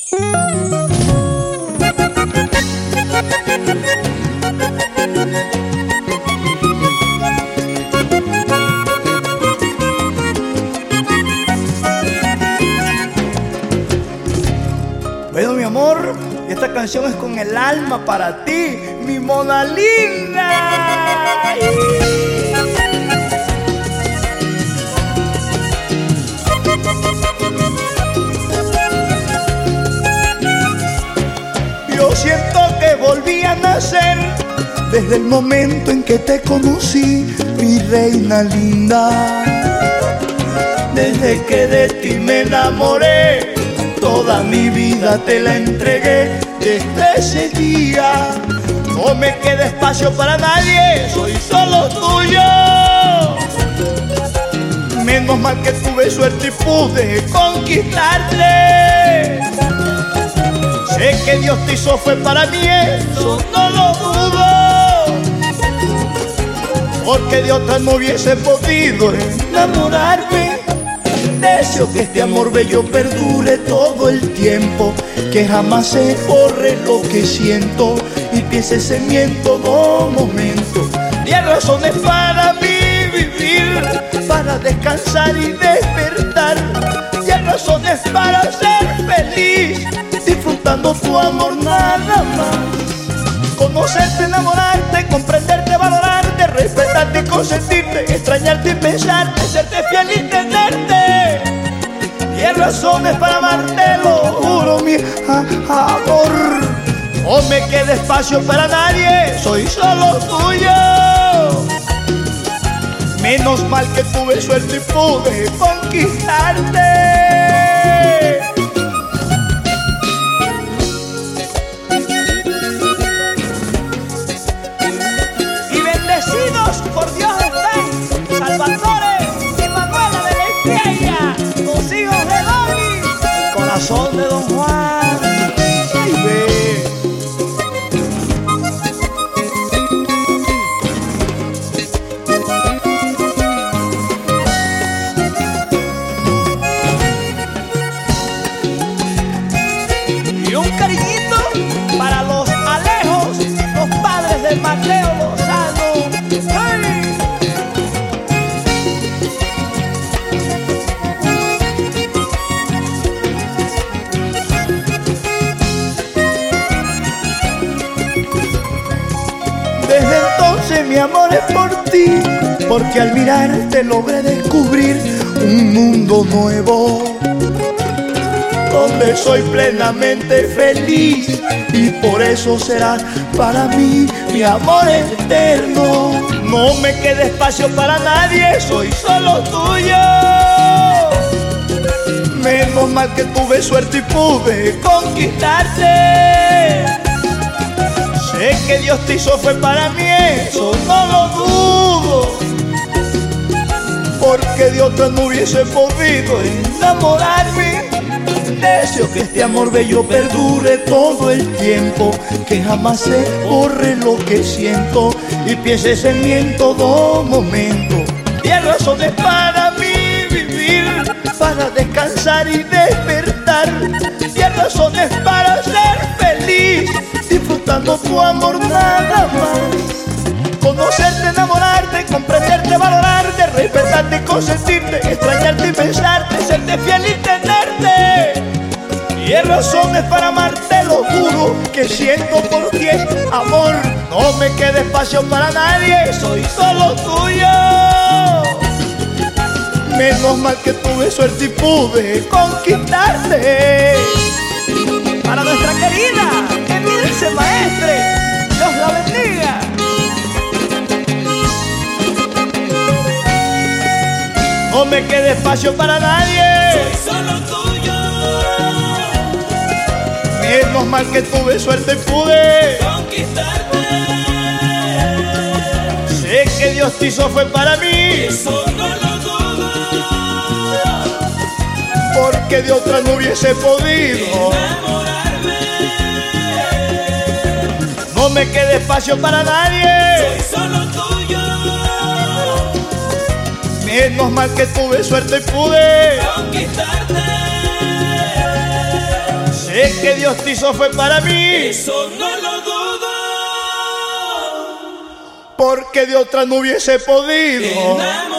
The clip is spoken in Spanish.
Bueno, mi amor, esta canción es con el alma para ti, mi mona linda. Yo siento que volví a nacer desde el momento en que te conocí, mi reina linda. Desde que de ti me enamoré, toda mi vida te la entregué. Desde ese día no me queda espacio para nadie, soy solo tuyo. Menos mal que tuve suerte y pude conquistarte. Sé que Dios te hizo fue para mí, eso no lo dudo, porque de otra no hubiese podido enamorarme. Deseo que este amor bello perdure todo el tiempo, que jamás se borre lo que siento y pienses en mí en todo momento. 10 razones para mí vivir, para descansar y despertar. 10 razones para ser feliz, disfrutando tu amor nada más. Conocerte, enamorarte, comprenderte, valorarte, respetarte y consentirte, extrañarte y pensarte, serte fiel y tenerte. 10 razones para amarte, lo juro, mi amor. No me queda espacio para nadie, soy solo tuyo. Menos mal que tuve suerte y pude conquistarte. Por Dios estén Salvatore y Manuela de la Estrella, los hijos de Loli, el corazón de Don Juan. Ay, ve. Y un cariñito para los Alejos, los padres de Mateo Lozano. Desde entonces mi amor es por ti, porque al mirarte logré descubrir un mundo nuevo, donde soy plenamente feliz, y por eso serás para mí mi amor eterno. No me queda espacio para nadie, soy solo tuyo. Menos mal que tuve suerte y pude conquistarte. Sé que Dios te hizo fue para mí, eso no lo dudo, porque de otra no hubiese podido enamorarme. Deseo que este amor bello perdure todo el tiempo, que jamás se borre lo que siento y pienses en mí en todo momento. 10 razones para mí vivir, para descansar y despertar. 10 razones para ser feliz, disfrutando tu amor nada más. Conocerte, enamorarte, comprenderte, valorarte, respetarte y consentirte, extrañarte y pensarte, serte fiel y tenerte. 10 razones para amarte, lo juro que siento por ti es amor. No me queda espacio para nadie, soy solo tuyo. Menos mal que tuve suerte y pude conquistarte. Para nuestra querida Emilce Maestre, Dios la bendiga. No me queda espacio para nadie, soy solo tuyo. Menos mal que tuve suerte y pude conquistarte. Sé que Dios te hizo fue para mí, eso no lo dudo, porque de otra no hubiese podido enamorarme. No me queda espacio para nadie, Soy solo tuyo. menos mal que tuve suerte y pude Conquistarte. Sé que Dios te hizo fue para mí, eso no lo dudo. porque de otra no hubiese podido. Enamorarme